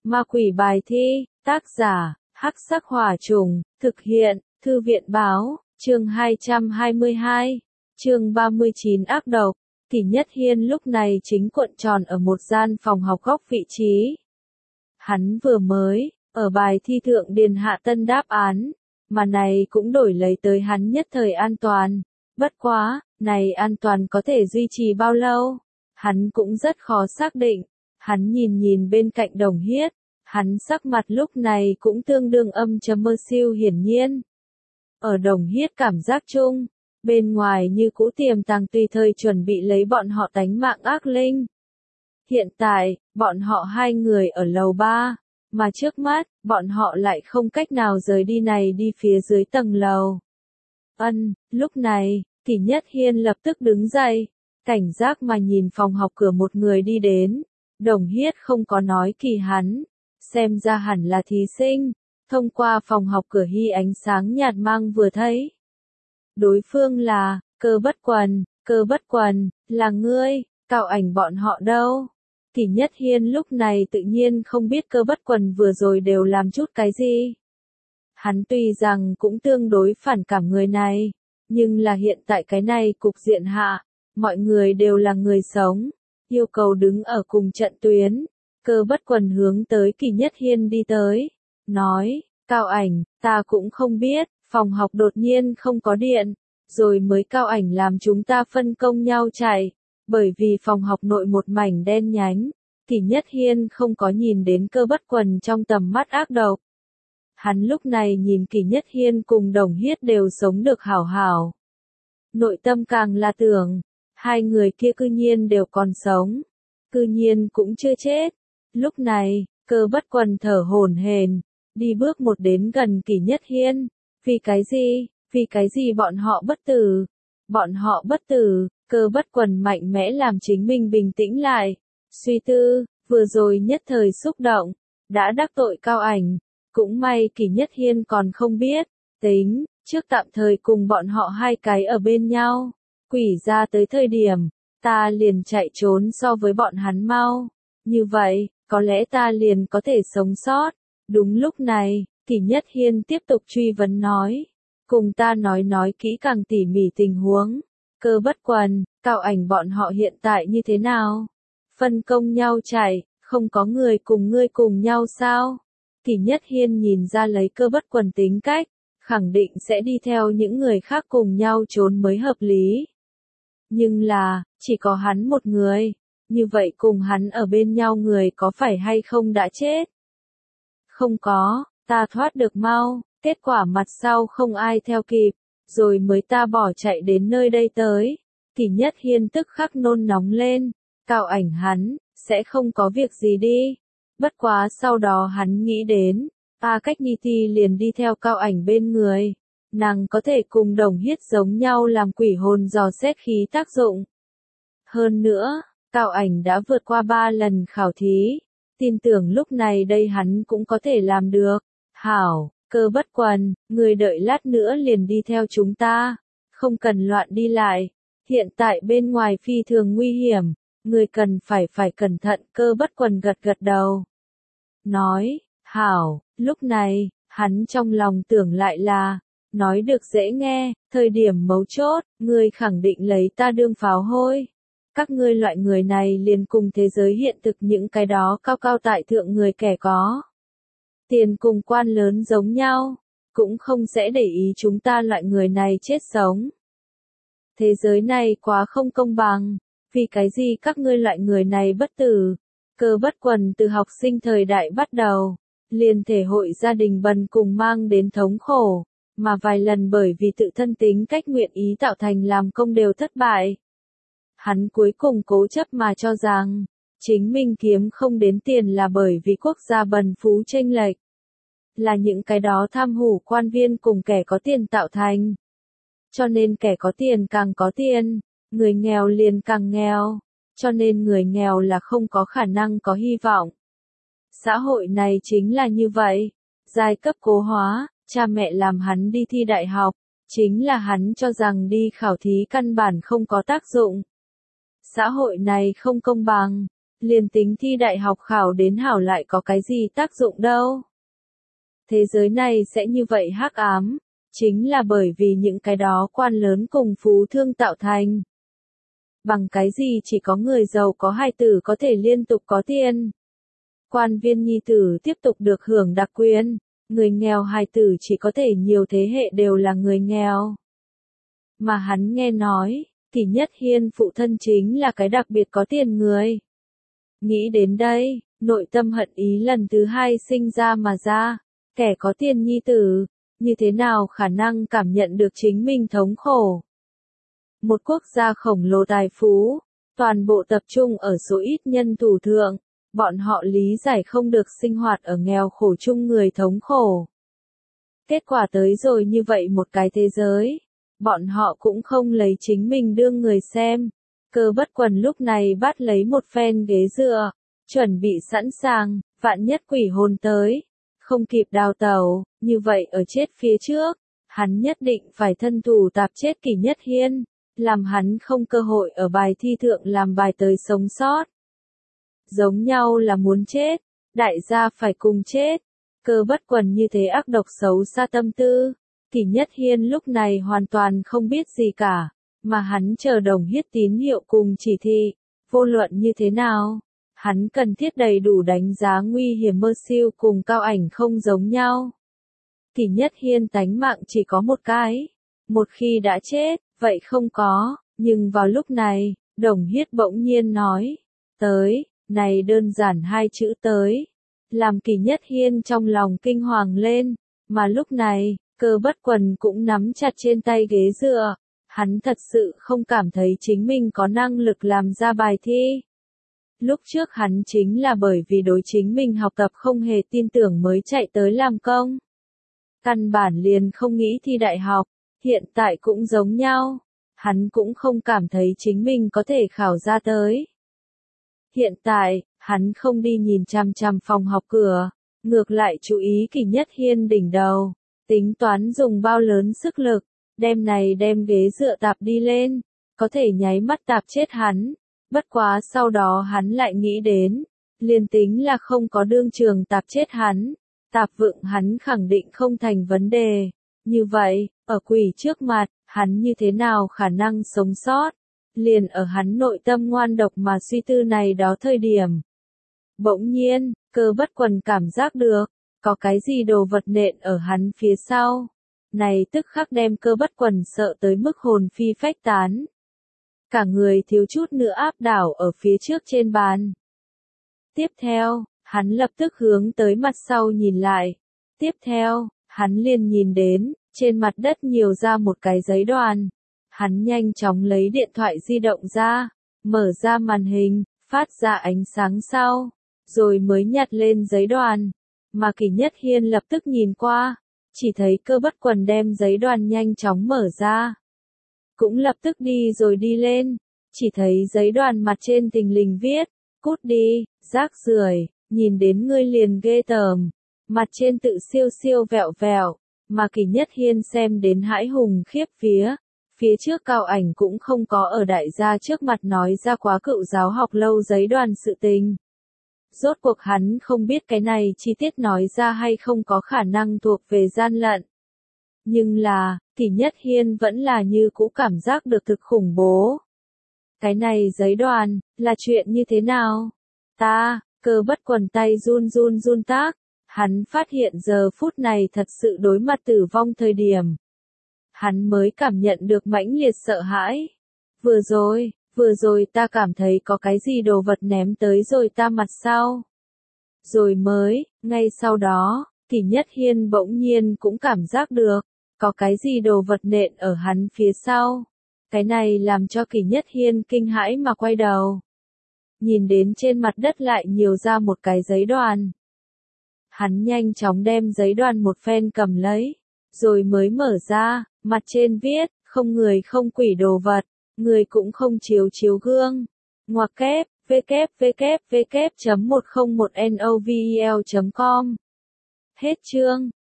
Ma quỷ bài thi, tác giả, Hắc Sắc Hỏa Trùng, thực hiện, Thư viện Báo, chương 222, chương 39 ác độc. Kỷ Nhất Hiên lúc này chính cuộn tròn ở một gian phòng học góc vị trí. Hắn vừa mới, ở bài thi thượng điền hạ tân đáp án, mà này cũng đổi lấy tới hắn nhất thời an toàn. Bất quá, này an toàn có thể duy trì bao lâu? Hắn cũng rất khó xác định. Hắn nhìn bên cạnh Đồng Hiết, hắn sắc mặt lúc này cũng tương đương âm trầm mơ siêu hiển nhiên. Ở Đồng Hiết cảm giác chung, bên ngoài như cũ tiềm tàng tùy thời chuẩn bị lấy bọn họ tánh mạng ác linh. Hiện tại, bọn họ hai người ở lầu 3, mà trước mắt, bọn họ lại không cách nào rời đi này đi phía dưới tầng lầu. Lúc này, Kỷ Nhất Hiên lập tức đứng dậy, cảnh giác mà nhìn phòng học cửa một người đi đến. Đồng Hiết không có nói kỳ hắn, xem ra hẳn là thí sinh, thông qua phòng học cửa hy ánh sáng nhạt mang vừa thấy. Đối phương là, Cơ Bất Quần, là ngươi, Cao Ảnh bọn họ đâu? Kỷ Nhất Hiên lúc này tự nhiên không biết Cơ Bất Quần vừa rồi đều làm chút cái gì. Hắn tuy rằng cũng tương đối phản cảm người này, nhưng là hiện tại cái này cục diện hạ, mọi người đều là người sống, yêu cầu đứng ở cùng trận tuyến. Cơ Bất Quần hướng tới Kỷ Nhất Hiên đi tới, nói, Cao Ảnh, ta cũng không biết, phòng học đột nhiên không có điện, rồi mới Cao Ảnh làm chúng ta phân công nhau chạy, bởi vì phòng học nội một mảnh đen nhánh. Kỷ Nhất Hiên không có nhìn đến Cơ Bất Quần trong tầm mắt ác độc. Hắn lúc này nhìn Kỷ Nhất Hiên cùng Đồng Hiết đều sống được hảo hảo. Nội tâm càng là tưởng, hai người kia cư nhiên đều còn sống, cư nhiên cũng chưa chết. Lúc này, Cơ Bất Quần thở hổn hển, đi bước một đến gần Kỷ Nhất Hiên. Vì cái gì bọn họ bất tử? Bọn họ bất tử, Cơ Bất Quần mạnh mẽ làm chính mình bình tĩnh lại. Suy tư, vừa rồi nhất thời xúc động, đã đắc tội Cao Ảnh. Cũng may Kỷ Nhất Hiên còn không biết, tính, trước tạm thời cùng bọn họ hai cái ở bên nhau. Quỷ ra tới thời điểm, ta liền chạy trốn so với bọn hắn mau. Như vậy, có lẽ ta liền có thể sống sót. Đúng lúc này, Kỷ Nhất Hiên tiếp tục truy vấn nói. Cùng ta nói kỹ càng tỉ mỉ tình huống. Cơ Bất Quần, Cao Ảnh bọn họ hiện tại như thế nào? Phân công nhau chạy, không có người cùng ngươi cùng nhau sao? Kỷ Nhất Hiên nhìn ra lấy Cơ Bất Quần tính cách, khẳng định sẽ đi theo những người khác cùng nhau trốn mới hợp lý. Nhưng là, chỉ có hắn một người, như vậy cùng hắn ở bên nhau người có phải hay không đã chết? Không có, ta thoát được mau, kết quả mặt sau không ai theo kịp, rồi mới ta bỏ chạy đến nơi đây tới. Kỷ Nhất Hiên tức khắc nôn nóng lên, Cao Ảnh hắn, sẽ không có việc gì đi. Bất quá sau đó hắn nghĩ đến, Cách Nhi Ti liền đi theo Cao Ảnh bên người. Nàng có thể cùng Đồng Hiết giống nhau làm quỷ hồn dò xét khí tác dụng. Hơn nữa, Cao Ảnh đã vượt qua 3 lần khảo thí. Tin tưởng lúc này đây hắn cũng có thể làm được. Hảo, Cơ Bất Quần, người đợi lát nữa liền đi theo chúng ta. Không cần loạn đi lại. Hiện tại bên ngoài phi thường nguy hiểm. Người cần phải cẩn thận. Cơ Bất Quần gật gật đầu. Nói, hảo, lúc này, hắn trong lòng tưởng lại là, nói được dễ nghe, thời điểm mấu chốt, ngươi khẳng định lấy ta đương pháo hôi. Các ngươi loại người này liền cùng thế giới hiện thực những cái đó cao cao tại thượng người kẻ có tiền cùng quan lớn giống nhau, cũng không sẽ để ý chúng ta loại người này chết sống. Thế giới này quá không công bằng, vì cái gì các ngươi loại người này bất tử? Cơ Bất Quần từ học sinh thời đại bắt đầu, liền thể hội gia đình bần cùng mang đến thống khổ, mà vài lần bởi vì tự thân tính cách nguyện ý tạo thành làm công đều thất bại. Hắn cuối cùng cố chấp mà cho rằng, chính mình kiếm không đến tiền là bởi vì quốc gia bần phú chênh lệch. Là những cái đó tham hủ quan viên cùng kẻ có tiền tạo thành. Cho nên kẻ có tiền càng có tiền, người nghèo liền càng nghèo. Cho nên người nghèo là không có khả năng có hy vọng. Xã hội này chính là như vậy. Giai cấp cố hóa, cha mẹ làm hắn đi thi đại học, chính là hắn cho rằng đi khảo thí căn bản không có tác dụng. Xã hội này không công bằng, liền tính thi đại học khảo đến hảo lại có cái gì tác dụng đâu. Thế giới này sẽ như vậy hắc ám, chính là bởi vì những cái đó quan lớn cùng phú thương tạo thành. Bằng cái gì chỉ có người giàu có hài tử có thể liên tục có tiền. Quan viên nhi tử tiếp tục được hưởng đặc quyền, người nghèo hài tử chỉ có thể nhiều thế hệ đều là người nghèo. Mà hắn nghe nói, thì Nhất Hiên phụ thân chính là cái đặc biệt có tiền người. Nghĩ đến đây, nội tâm hận ý lần thứ hai sinh ra mà ra, kẻ có tiền nhi tử, như thế nào khả năng cảm nhận được chính mình thống khổ. Một quốc gia khổng lồ tài phú, toàn bộ tập trung ở số ít nhân thủ thượng, bọn họ lý giải không được sinh hoạt ở nghèo khổ chung người thống khổ. Kết quả tới rồi như vậy một cái thế giới, bọn họ cũng không lấy chính mình đương người xem. Cơ Bất Quần lúc này bắt lấy một phen ghế dựa, chuẩn bị sẵn sàng, vạn nhất quỷ hồn tới, không kịp đào tẩu, như vậy ở chết phía trước, hắn nhất định phải thân thủ tạp chết Kỷ Nhất Hiên, làm hắn không cơ hội ở bài thi thượng làm bài tới sống sót. Giống nhau là muốn chết, đại gia phải cùng chết. Cơ Bất Quần như thế ác độc xấu xa tâm tư, Kỷ Nhất Hiên lúc này hoàn toàn không biết gì cả, mà hắn chờ Đồng Hiết tín hiệu cùng chỉ thị, vô luận như thế nào, hắn cần thiết đầy đủ đánh giá nguy hiểm mơ siêu cùng Cao Ảnh không giống nhau. Kỷ Nhất Hiên tánh mạng chỉ có một cái, một khi đã chết, vậy không có, nhưng vào lúc này, Đồng Hiết bỗng nhiên nói, tới, này đơn giản hai chữ tới, làm Kỷ Nhất Hiên trong lòng kinh hoàng lên, mà lúc này, Cơ Bất Quần cũng nắm chặt trên tay ghế dựa, hắn thật sự không cảm thấy chính mình có năng lực làm ra bài thi. Lúc trước hắn chính là bởi vì đối chính mình học tập không hề tin tưởng mới chạy tới làm công. Căn bản liền không nghĩ thi đại học, hiện tại cũng giống nhau, hắn cũng không cảm thấy chính mình có thể khảo ra tới. Hiện tại, hắn không đi nhìn chằm chằm phòng học cửa, ngược lại chú ý Kỷ Nhất Hiên đỉnh đầu, tính toán dùng bao lớn sức lực, đem ghế dựa tạp đi lên, có thể nháy mắt tạp chết hắn. Bất quá sau đó hắn lại nghĩ đến, liền tính là không có đương trường tạp chết hắn, tạp vựng hắn khẳng định không thành vấn đề. Như vậy, ở quỷ trước mặt, hắn như thế nào khả năng sống sót? Liền ở hắn nội tâm ngoan độc mà suy tư này đó thời điểm. Bỗng nhiên, Cơ Bất Quần cảm giác được, có cái gì đồ vật nện ở hắn phía sau. Này tức khắc đem Cơ Bất Quần sợ tới mức hồn phi phách tán. Cả người thiếu chút nữa áp đảo ở phía trước trên bàn. Tiếp theo, hắn lập tức hướng tới mặt sau nhìn lại. Tiếp theo, hắn liền nhìn đến, trên mặt đất nhiều ra một cái giấy đoàn. Hắn nhanh chóng lấy điện thoại di động ra, mở ra màn hình, phát ra ánh sáng sau, rồi mới nhặt lên giấy đoàn. Mà Kỷ Nhất Hiên lập tức nhìn qua, chỉ thấy Cơ Bất Quần đem giấy đoàn nhanh chóng mở ra. Cũng lập tức đi lên, chỉ thấy giấy đoàn mặt trên thình lình viết, cút đi, rác rưởi, nhìn đến ngươi liền ghê tởm, mặt trên tự siêu siêu vẹo vẹo, mà Kỷ Nhất Hiên xem đến hãi hùng khiếp phía trước Cao Ảnh cũng không có ở đại gia trước mặt nói ra quá cựu giáo học lâu giấy đoàn sự tình. Rốt cuộc hắn không biết cái này chi tiết nói ra hay không có khả năng thuộc về gian lận. Nhưng là, Kỷ Nhất Hiên vẫn là như cũ cảm giác được thực khủng bố. Cái này giấy đoàn, là chuyện như thế nào? Cơ Bất Quần tay run tác, hắn phát hiện giờ phút này thật sự đối mặt tử vong thời điểm. Hắn mới cảm nhận được mãnh liệt sợ hãi. Vừa rồi ta cảm thấy có cái gì đồ vật ném tới rồi ta mặt sau. Rồi mới, ngay sau đó, Kỷ Nhất Hiên bỗng nhiên cũng cảm giác được, có cái gì đồ vật nện ở hắn phía sau. Cái này làm cho Kỷ Nhất Hiên kinh hãi mà quay đầu. Nhìn đến trên mặt đất lại nhiều ra một cái giấy đoàn. Hắn nhanh chóng đem giấy đoàn một phen cầm lấy, rồi mới mở ra, mặt trên viết, không người không quỷ đồ vật, người cũng không chiếu gương. Ngoặc kép, www.101novel.com. Hết chương.